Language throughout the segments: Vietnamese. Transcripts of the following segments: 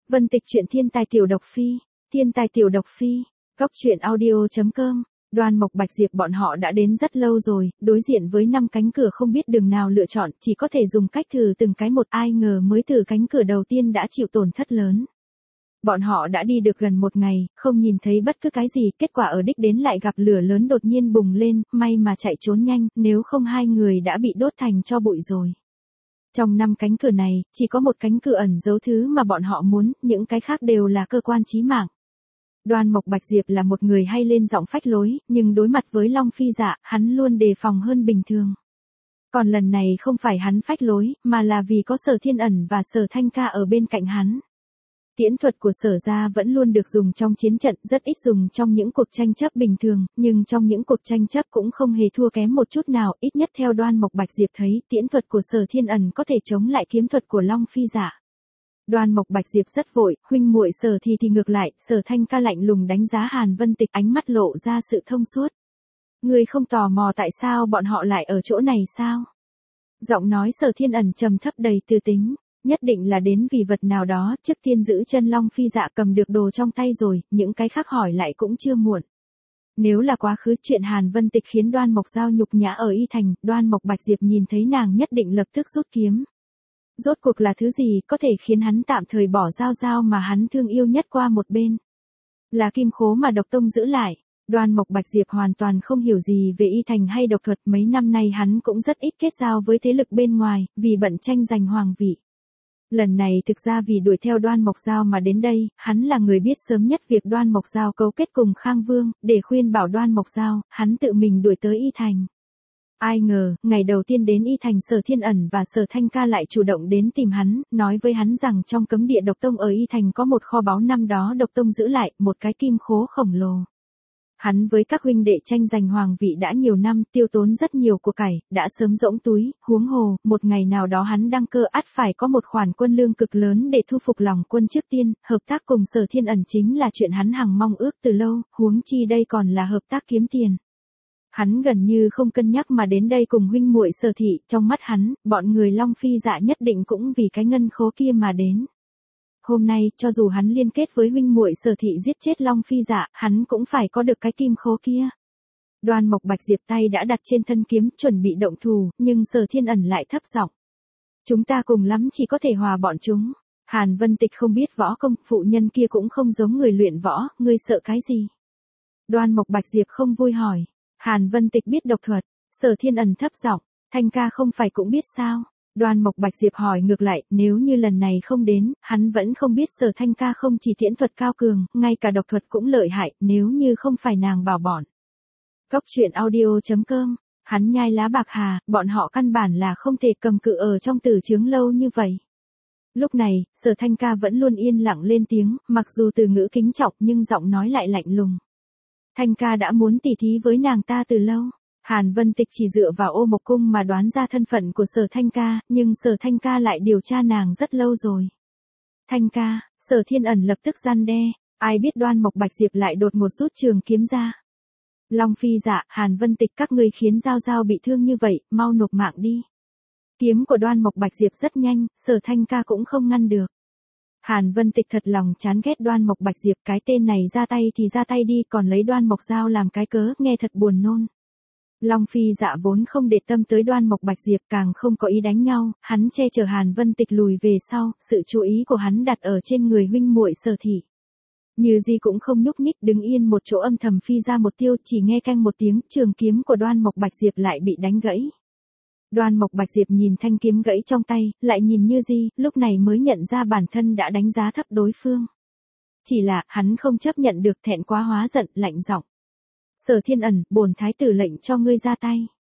Vân Tịch truyện thiên tài tiểu độc phi, thiên tài tiểu độc phi, góc truyện audio.com. Đoan Mộc Bạch Diệp bọn họ đã đến rất lâu rồi, đối diện với 5 cánh cửa không biết đường nào lựa chọn, chỉ có thể dùng cách thử từng cái một, ai ngờ mới từ cánh cửa đầu tiên đã chịu tổn thất lớn. Bọn họ đã đi được gần 1 ngày, không nhìn thấy bất cứ cái gì, kết quả ở đích đến lại gặp lửa lớn đột nhiên bùng lên, may mà chạy trốn nhanh, nếu không 2 người đã bị đốt thành tro bụi rồi. Trong 5 cánh cửa này, chỉ có một cánh cửa ẩn giấu thứ mà bọn họ muốn, những cái khác đều là cơ quan chí mạng. Đoan Mộc Bạch Diệp là một người hay lên giọng phách lối, nhưng đối mặt với Long Phi Dạ, hắn luôn đề phòng hơn bình thường. Còn lần này không phải hắn phách lối, mà là vì có Sở Thiên Ẩn và Sở Thanh Ca ở bên cạnh hắn. Tiễn thuật của Sở gia vẫn luôn được dùng trong chiến trận, rất ít dùng trong những cuộc tranh chấp bình thường, nhưng trong những cuộc tranh chấp cũng không hề thua kém một chút nào, ít nhất theo Đoan Mộc Bạch Diệp thấy, tiễn thuật của Sở Thiên Ẩn có thể chống lại kiếm thuật của Long Phi Dạ. Đoan Mộc Bạch Diệp rất vội, huynh muội Sở thì ngược lại, Sở Thanh Ca lạnh lùng đánh giá Hàn Vân Tịch, ánh mắt lộ ra sự thông suốt. Ngươi không tò mò tại sao bọn họ lại ở chỗ này sao? Giọng nói Sở Thiên Ẩn trầm thấp đầy tư tính. Nhất định là đến vì vật nào đó, trước tiên giữ chân Long Phi Dạ cầm được đồ trong tay rồi, những cái khác hỏi lại cũng chưa muộn. Nếu là quá khứ chuyện Hàn Vân Tịch khiến Đoan Mộc Giao nhục nhã ở Y Thành, Đoan Mộc Bạch Diệp nhìn thấy nàng nhất định lập tức rút kiếm. Rốt cuộc là thứ gì có thể khiến hắn tạm thời bỏ Giao mà hắn thương yêu nhất qua một bên? Là kim khố mà độc tông giữ lại. Đoan Mộc Bạch Diệp hoàn toàn không hiểu gì về y thành hay độc thuật, mấy năm nay hắn cũng rất ít kết giao với thế lực bên ngoài, vì bận tranh giành hoàng vị. Lần này thực ra vì đuổi theo Đoan Mộc Giao mà đến đây, hắn là người biết sớm nhất việc Đoan Mộc Giao cấu kết cùng Khang Vương, để khuyên bảo Đoan Mộc Giao, hắn tự mình đuổi tới Y Thành. Ai ngờ, ngày đầu tiên đến Y Thành Sở Thiên Ẩn và Sở Thanh Ca lại chủ động đến tìm hắn, nói với hắn rằng trong cấm địa độc tông ở Y Thành có một kho báu năm đó độc tông giữ lại, một cái kim khố khổng lồ. Hắn với các huynh đệ tranh giành hoàng vị đã nhiều năm, tiêu tốn rất nhiều của cải, đã sớm rỗng túi, huống hồ, một ngày nào đó hắn đăng cơ ắt phải có một khoản quân lương cực lớn để thu phục lòng quân trước tiên, hợp tác cùng Sở Thiên Ẩn chính là chuyện hắn hằng mong ước từ lâu, huống chi đây còn là hợp tác kiếm tiền. Hắn gần như không cân nhắc mà đến đây cùng huynh muội Sở thị, trong mắt hắn, bọn người Long Phi Dạ nhất định cũng vì cái ngân khố kia mà đến. Hôm nay, cho dù hắn liên kết với huynh muội Sở thị giết chết Long Phi Dạ, hắn cũng phải có được cái kim khố kia. Đoan Mộc Bạch Diệp tay đã đặt trên thân kiếm, chuẩn bị động thủ, nhưng Sở Thiên Ẩn lại thấp giọng. Chúng ta cùng lắm chỉ có thể hòa bọn chúng. Hàn Vân Tịch không biết võ công, phụ nhân kia cũng không giống người luyện võ, ngươi sợ cái gì? Đoan Mộc Bạch Diệp không vui hỏi. Hàn Vân Tịch biết độc thuật. Sở Thiên Ẩn thấp giọng. Thanh ca không phải cũng biết sao? Đoan Mộc Bạch Diệp hỏi ngược lại, nếu như lần này không đến, hắn vẫn không biết Sở Thanh Ca không chỉ tiễn thuật cao cường, ngay cả độc thuật cũng lợi hại, nếu như không phải nàng bảo bọn. Góc truyện audio.com, hắn nhai lá bạc hà, bọn họ căn bản là không thể cầm cự ở trong tử chướng lâu như vậy. Lúc này, Sở Thanh Ca vẫn luôn yên lặng lên tiếng, mặc dù từ ngữ kính trọng nhưng giọng nói lại lạnh lùng. Thanh ca đã muốn tỉ thí với nàng ta từ lâu. Hàn Vân Tịch chỉ dựa vào Ô Mộc Cung mà đoán ra thân phận của Sở Thanh Ca, nhưng Sở Thanh Ca lại điều tra nàng rất lâu rồi. Thanh ca, Sở Thiên Ẩn lập tức gian đe, ai biết Đoan Mộc Bạch Diệp lại đột ngột rút trường kiếm ra. Long Phi Dạ, Hàn Vân Tịch các ngươi khiến Giao bị thương như vậy, mau nộp mạng đi. Kiếm của Đoan Mộc Bạch Diệp rất nhanh, Sở Thanh Ca cũng không ngăn được. Hàn Vân Tịch thật lòng chán ghét Đoan Mộc Bạch Diệp, cái tên này ra tay thì ra tay đi, còn lấy Đoan Mộc Giao làm cái cớ, nghe thật buồn nôn. Long Phi Dạ vốn không để tâm tới Đoan Mộc Bạch Diệp, càng không có ý đánh nhau, hắn che chở Hàn Vân Tịch lùi về sau, sự chú ý của hắn đặt ở trên người huynh muội Sở thị. Như gì cũng không nhúc nhích, đứng yên một chỗ âm thầm phi ra một tiêu, chỉ nghe canh một tiếng, trường kiếm của Đoan Mộc Bạch Diệp lại bị đánh gãy. Đoan Mộc Bạch Diệp nhìn thanh kiếm gãy trong tay, lại nhìn Như Di, lúc này mới nhận ra bản thân đã đánh giá thấp đối phương. Chỉ là, hắn không chấp nhận được, thẹn quá hóa giận, lạnh giọng. Sở Thiên Ẩn, bổn thái tử lệnh cho ngươi ra tay.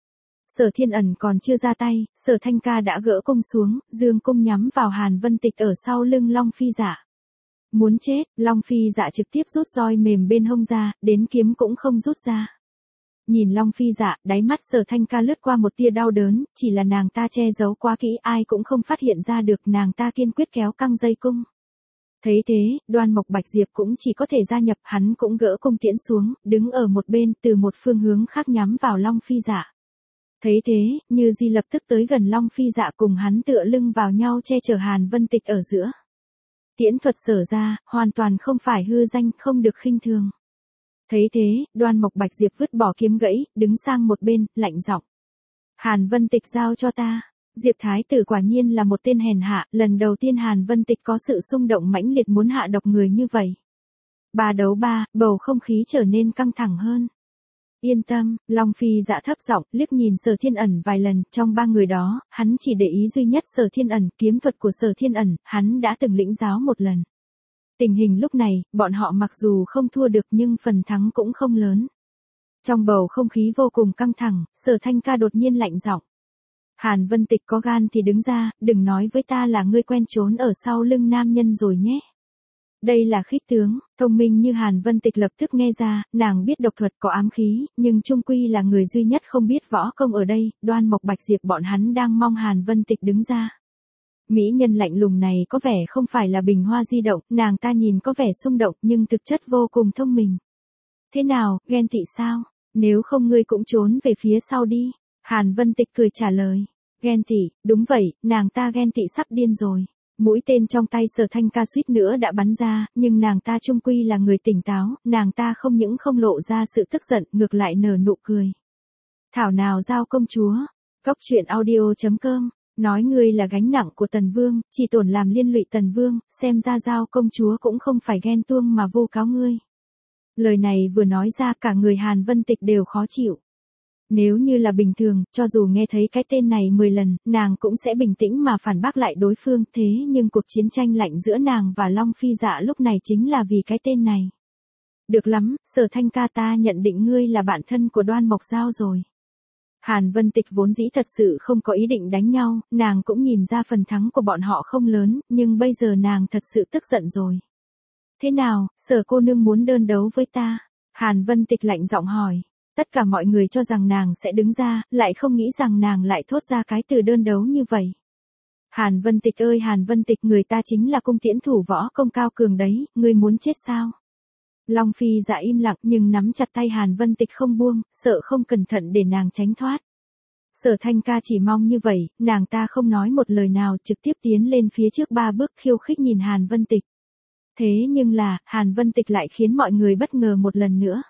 Sở Thiên Ẩn còn chưa ra tay, Sở Thanh Ca đã gỡ cung xuống, dương cung nhắm vào Hàn Vân Tịch ở sau lưng Long Phi Dạ. Muốn chết, Long Phi Dạ trực tiếp rút roi mềm bên hông ra, đến kiếm cũng không rút ra. Nhìn Long Phi Dạ, đáy mắt Sở Thanh Ca lướt qua một tia đau đớn, chỉ là nàng ta che giấu quá kỹ, ai cũng không phát hiện ra được, nàng ta kiên quyết kéo căng dây cung. Thấy thế, Đoan Mộc Bạch Diệp cũng chỉ có thể gia nhập, hắn cũng gỡ cung tiễn xuống, đứng ở một bên, từ một phương hướng khác nhắm vào Long Phi Dạ. Thấy thế, Như Di lập tức tới gần Long Phi Dạ cùng hắn tựa lưng vào nhau che chở Hàn Vân Tịch ở giữa. Tiễn thuật Sở ra, hoàn toàn không phải hư danh, không được khinh thường. Thấy thế, Đoan Mộc Bạch Diệp vứt bỏ kiếm gãy, đứng sang một bên, lạnh giọng. Hàn Vân Tịch giao cho ta. Diệp Thái Tử quả nhiên là một tên hèn hạ, lần đầu tiên Hàn Vân Tịch có sự xung động mãnh liệt muốn hạ độc người như vậy. 3 đấu 3, bầu không khí trở nên căng thẳng hơn. Yên tâm, Long Phi Dạ thấp giọng, liếc nhìn Sở Thiên Ẩn vài lần, trong 3 người đó, hắn chỉ để ý duy nhất Sở Thiên Ẩn, kiếm thuật của Sở Thiên Ẩn, hắn đã từng lĩnh giáo một lần. Tình hình lúc này, bọn họ mặc dù không thua được nhưng phần thắng cũng không lớn. Trong bầu không khí vô cùng căng thẳng, Sở Thanh Ca đột nhiên lạnh giọng. Hàn Vân Tịch có gan thì đứng ra, đừng nói với ta là ngươi quen trốn ở sau lưng nam nhân rồi nhé. Đây là khích tướng, thông minh như Hàn Vân Tịch lập tức nghe ra, nàng biết độc thuật có ám khí, nhưng chung quy là người duy nhất không biết võ công ở đây, Đoan Mộc Bạch Diệp bọn hắn đang mong Hàn Vân Tịch đứng ra. Mỹ nhân lạnh lùng này có vẻ không phải là bình hoa di động, nàng ta nhìn có vẻ xung động nhưng thực chất vô cùng thông minh. Thế nào, ghen tị sao? Nếu không ngươi cũng trốn về phía sau đi. Hàn Vân Tịch cười trả lời. Ghen tị, đúng vậy, nàng ta ghen tị sắp điên rồi. Mũi tên trong tay Sở Thanh Ca suýt nữa đã bắn ra, nhưng nàng ta chung quy là người tỉnh táo, nàng ta không những không lộ ra sự tức giận, ngược lại nở nụ cười. Thảo nào giao công chúa. Góc truyện audio.com. Nói ngươi là gánh nặng của Tần Vương, chỉ tổn làm liên lụy Tần Vương, xem ra giao công chúa cũng không phải ghen tuông mà vu cáo ngươi. Lời này vừa nói ra cả người Hàn Vân Tịch đều khó chịu. Nếu như là bình thường, cho dù nghe thấy cái tên này 10 lần, nàng cũng sẽ bình tĩnh mà phản bác lại đối phương, thế nhưng cuộc chiến tranh lạnh giữa nàng và Long Phi Dạ lúc này chính là vì cái tên này. Được lắm, Sở Thanh Ca, ta nhận định ngươi là bạn thân của Đoan Mộc Giao rồi. Hàn Vân Tịch vốn dĩ thật sự không có ý định đánh nhau, nàng cũng nhìn ra phần thắng của bọn họ không lớn, nhưng bây giờ nàng thật sự tức giận rồi. Thế nào, Sở cô nương muốn đơn đấu với ta? Hàn Vân Tịch lạnh giọng hỏi. Tất cả mọi người cho rằng nàng sẽ đứng ra, lại không nghĩ rằng nàng lại thốt ra cái từ đơn đấu như vậy. Hàn Vân Tịch ơi Hàn Vân Tịch, người ta chính là cung tiễn thủ võ công cao cường đấy, ngươi muốn chết sao? Long Phi Dạ im lặng nhưng nắm chặt tay Hàn Vân Tịch không buông, sợ không cẩn thận để nàng tránh thoát. Sở Thanh Ca chỉ mong như vậy, nàng ta không nói một lời nào, trực tiếp tiến lên phía trước 3 bước khiêu khích nhìn Hàn Vân Tịch. Thế nhưng là, Hàn Vân Tịch lại khiến mọi người bất ngờ một lần nữa.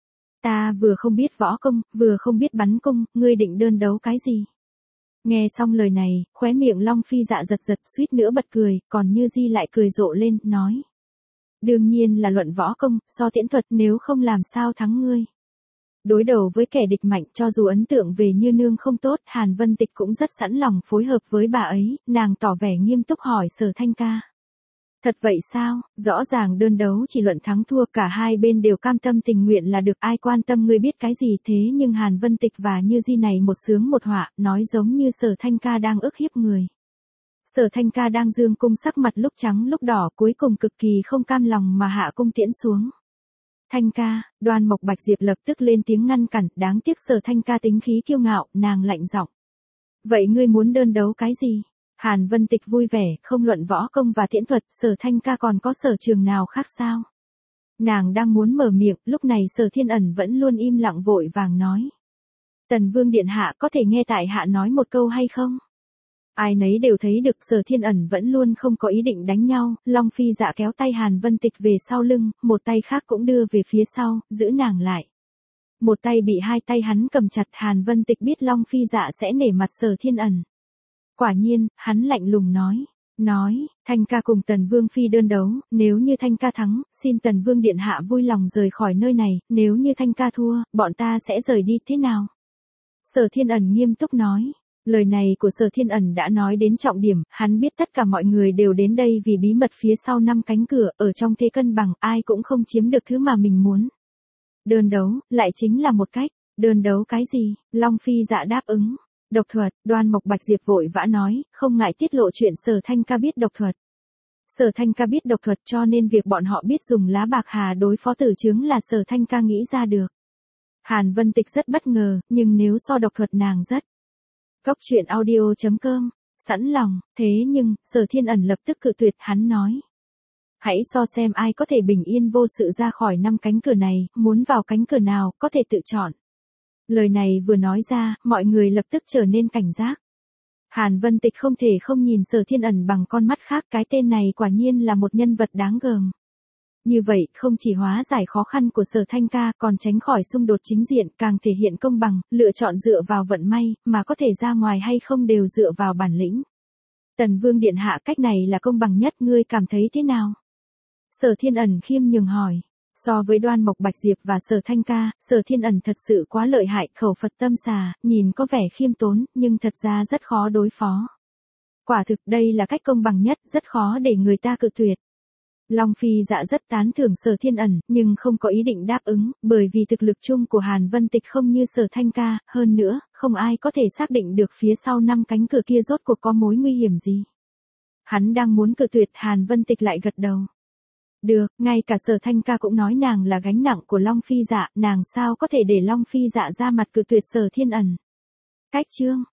Ta vừa không biết võ công, vừa không biết bắn cung, ngươi định đơn đấu cái gì? Nghe xong lời này, khóe miệng Long Phi Dạ giật giật suýt nữa bật cười, còn Như Di lại cười rộ lên, nói. Đương nhiên là luận võ công, so tiễn thuật, nếu không làm sao thắng ngươi. Đối đầu với kẻ địch mạnh, cho dù ấn tượng về Như Nương không tốt, Hàn Vân Tịch cũng rất sẵn lòng phối hợp với bà ấy, nàng tỏ vẻ nghiêm túc hỏi Sở Thanh Ca. Thật vậy sao, rõ ràng đơn đấu chỉ luận thắng thua, cả hai bên đều cam tâm tình nguyện là được, ai quan tâm ngươi biết cái gì, thế nhưng Hàn Vân Tịch và Như Di này một sướng một họa, nói giống như Sở Thanh Ca đang ức hiếp người. Sở Thanh Ca đang dương cung sắc mặt lúc trắng lúc đỏ, cuối cùng cực kỳ không cam lòng mà hạ cung tiễn xuống. Thanh Ca, Đoan Mộc Bạch Diệp lập tức lên tiếng ngăn cản, đáng tiếc Sở Thanh Ca tính khí kiêu ngạo, nàng lạnh giọng. Vậy ngươi muốn đơn đấu cái gì? Hàn Vân Tịch vui vẻ, không luận võ công và tiễn thuật, Sở Thanh Ca còn có sở trường nào khác sao? Nàng đang muốn mở miệng, lúc này Sở Thiên Ẩn vẫn luôn im lặng vội vàng nói. Tần Vương Điện Hạ có thể nghe tại hạ nói một câu hay không? Ai nấy đều thấy được Sở Thiên Ẩn vẫn luôn không có ý định đánh nhau, Long Phi Dạ kéo tay Hàn Vân Tịch về sau lưng, một tay khác cũng đưa về phía sau, giữ nàng lại. Một tay bị hai tay hắn cầm chặt, Hàn Vân Tịch biết Long Phi Dạ sẽ nể mặt Sở Thiên Ẩn. Quả nhiên, hắn lạnh lùng nói, Thanh Ca cùng Tần Vương Phi đơn đấu, nếu như Thanh Ca thắng, xin Tần Vương Điện Hạ vui lòng rời khỏi nơi này, nếu như Thanh Ca thua, bọn ta sẽ rời đi, thế nào? Sở Thiên Ẩn nghiêm túc nói. Lời này của Sở Thiên Ẩn đã nói đến trọng điểm, hắn biết tất cả mọi người đều đến đây vì bí mật phía sau 5 cánh cửa, ở trong thế cân bằng, ai cũng không chiếm được thứ mà mình muốn. Đơn đấu, lại chính là một cách, đơn đấu cái gì? Long Phi Dạ đáp ứng. Độc thuật, Đoan Mộc Bạch Diệp vội vã nói, không ngại tiết lộ chuyện Sở Thanh Ca biết độc thuật. Sở Thanh Ca biết độc thuật cho nên việc bọn họ biết dùng lá bạc hà đối phó Tử Chướng là Sở Thanh Ca nghĩ ra được. Hàn Vân Tịch rất bất ngờ, nhưng nếu so độc thuật nàng rất. Góc truyện audio.com, sẵn lòng, thế nhưng, Sở Thiên Ẩn lập tức cự tuyệt, hắn nói. Hãy so xem ai có thể bình yên vô sự ra khỏi 5 cánh cửa này, muốn vào cánh cửa nào, có thể tự chọn. Lời này vừa nói ra, mọi người lập tức trở nên cảnh giác. Hàn Vân Tịch không thể không nhìn Sở Thiên Ẩn bằng con mắt khác, cái tên này quả nhiên là một nhân vật đáng gờm. Như vậy, không chỉ hóa giải khó khăn của Sở Thanh ca, còn tránh khỏi xung đột chính diện, càng thể hiện công bằng, lựa chọn dựa vào vận may, mà có thể ra ngoài hay không đều dựa vào bản lĩnh. Tần Vương điện hạ, cách này là công bằng nhất, ngươi cảm thấy thế nào? Sở Thiên Ẩn khiêm nhường hỏi. So với Đoan Mộc Bạch Diệp và Sở Thanh ca, Sở Thiên Ẩn thật sự quá lợi hại, khẩu Phật tâm xà, nhìn có vẻ khiêm tốn, nhưng thật ra rất khó đối phó. Quả thực đây là cách công bằng nhất, rất khó để người ta cự tuyệt. Long Phi Dạ rất tán thưởng Sở Thiên Ẩn, nhưng không có ý định đáp ứng, bởi vì thực lực chung của Hàn Vân Tịch không như Sở Thanh ca, hơn nữa, không ai có thể xác định được phía sau 5 cánh cửa kia rốt cuộc có mối nguy hiểm gì. Hắn đang muốn cự tuyệt, Hàn Vân Tịch lại gật đầu. Được, ngay cả Sở Thanh ca cũng nói nàng là gánh nặng của Long Phi Dạ, nàng sao có thể để Long Phi Dạ ra mặt cự tuyệt Sở Thiên Ẩn. Cách chương